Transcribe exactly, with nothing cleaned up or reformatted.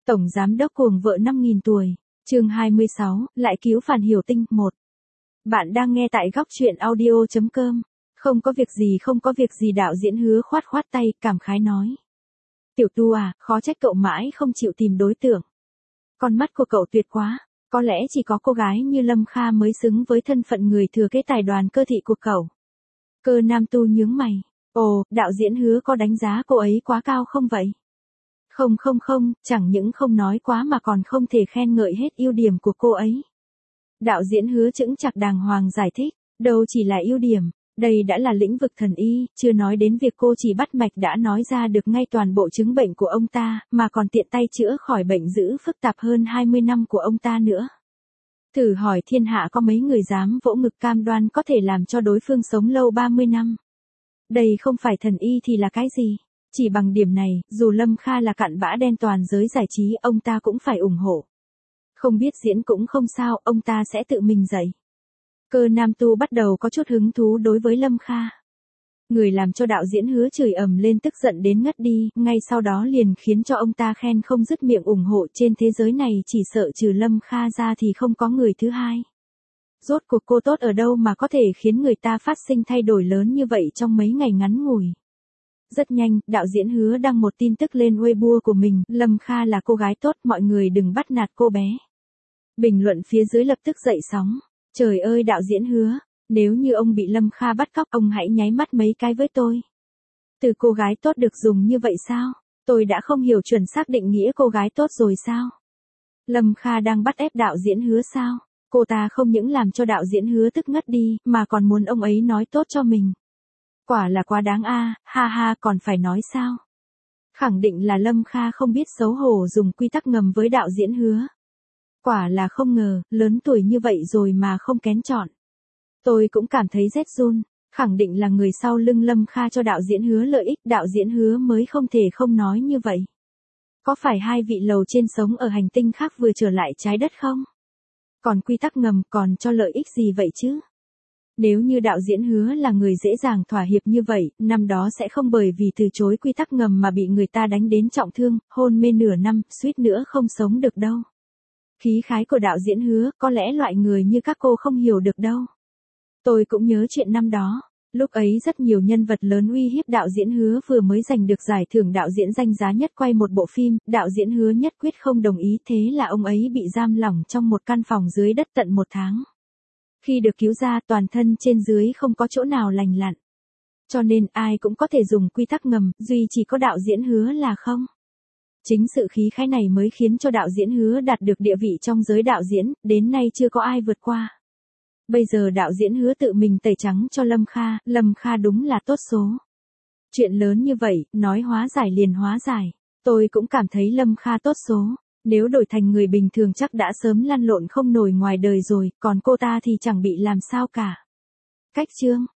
Tổng giám đốc cuồng vợ năm nghìn tuổi, chương hai mươi sáu, lại cứu Phàn Hiểu Tinh, một. Bạn đang nghe tại góc truyện audio chấm com. Không có việc gì không có việc gì đạo diễn Hứa khoát khoát tay, cảm khái nói. Tiểu Tu à, khó trách cậu mãi không chịu tìm đối tượng. Con mắt của cậu tuyệt quá, có lẽ chỉ có cô gái như Lâm Kha mới xứng với thân phận người thừa kế tài đoàn Cơ thị của cậu. Cơ Nam Tu nhướng mày, ồ, đạo diễn Hứa có đánh giá cô ấy quá cao không vậy? Không không không, chẳng những không nói quá mà còn không thể khen ngợi hết ưu điểm của cô ấy. Đạo diễn Hứa chững chạc đàng hoàng giải thích, đâu chỉ là ưu điểm, đây đã là lĩnh vực thần y, chưa nói đến việc cô chỉ bắt mạch đã nói ra được ngay toàn bộ chứng bệnh của ông ta, mà còn tiện tay chữa khỏi bệnh dữ phức tạp hơn hai mươi năm của ông ta nữa. Thử hỏi thiên hạ có mấy người dám vỗ ngực cam đoan có thể làm cho đối phương sống lâu ba mươi năm. Đây không phải thần y thì là cái gì? Chỉ bằng điểm này, dù Lâm Kha là cặn bã đen toàn giới giải trí, ông ta cũng phải ủng hộ. Không biết diễn cũng không sao, ông ta sẽ tự mình dạy. Cơ Nam Tu bắt đầu có chút hứng thú đối với Lâm Kha. Người làm cho đạo diễn Hứa chửi ầm lên tức giận đến ngất đi, ngay sau đó liền khiến cho ông ta khen không dứt miệng ủng hộ, trên thế giới này chỉ sợ trừ Lâm Kha ra thì không có người thứ hai. Rốt cuộc cô tốt ở đâu mà có thể khiến người ta phát sinh thay đổi lớn như vậy trong mấy ngày ngắn ngủi. Rất nhanh, đạo diễn Hứa đăng một tin tức lên Weibo của mình, Lâm Kha là cô gái tốt, mọi người đừng bắt nạt cô bé. Bình luận phía dưới lập tức dậy sóng. Trời ơi đạo diễn Hứa, nếu như ông bị Lâm Kha bắt cóc, ông hãy nháy mắt mấy cái với tôi. Từ cô gái tốt được dùng như vậy sao? Tôi đã không hiểu chuẩn xác định nghĩa cô gái tốt rồi sao? Lâm Kha đang bắt ép đạo diễn Hứa sao? Cô ta không những làm cho đạo diễn Hứa tức ngất đi, mà còn muốn ông ấy nói tốt cho mình. Quả là quá đáng a, ha ha, còn phải nói sao? Khẳng định là Lâm Kha không biết xấu hổ dùng quy tắc ngầm với đạo diễn Hứa. Quả là không ngờ, lớn tuổi như vậy rồi mà không kén chọn. Tôi cũng cảm thấy rét run, khẳng định là người sau lưng Lâm Kha cho đạo diễn Hứa lợi ích, đạo diễn Hứa mới không thể không nói như vậy. Có phải hai vị lầu trên sống ở hành tinh khác vừa trở lại trái đất không? Còn quy tắc ngầm còn cho lợi ích gì vậy chứ? Nếu như đạo diễn Hứa là người dễ dàng thỏa hiệp như vậy, năm đó sẽ không bởi vì từ chối quy tắc ngầm mà bị người ta đánh đến trọng thương, hôn mê nửa năm, suýt nữa không sống được đâu. Khí khái của đạo diễn Hứa, có lẽ loại người như các cô không hiểu được đâu. Tôi cũng nhớ chuyện năm đó, lúc ấy rất nhiều nhân vật lớn uy hiếp đạo diễn Hứa vừa mới giành được giải thưởng đạo diễn danh giá nhất quay một bộ phim, đạo diễn Hứa nhất quyết không đồng ý, thế là ông ấy bị giam lỏng trong một căn phòng dưới đất tận một tháng. Khi được cứu ra toàn thân trên dưới không có chỗ nào lành lặn. Cho nên ai cũng có thể dùng quy tắc ngầm, duy chỉ có đạo diễn Hứa là không. Chính sự khí khái này mới khiến cho đạo diễn Hứa đạt được địa vị trong giới đạo diễn, đến nay chưa có ai vượt qua. Bây giờ đạo diễn Hứa tự mình tẩy trắng cho Lâm Kha, Lâm Kha đúng là tốt số. Chuyện lớn như vậy, nói hóa giải liền hóa giải. Tôi cũng cảm thấy Lâm Kha tốt số. Nếu đổi thành người bình thường chắc đã sớm lăn lộn không nổi ngoài đời rồi, còn cô ta thì chẳng bị làm sao cả. Cách chương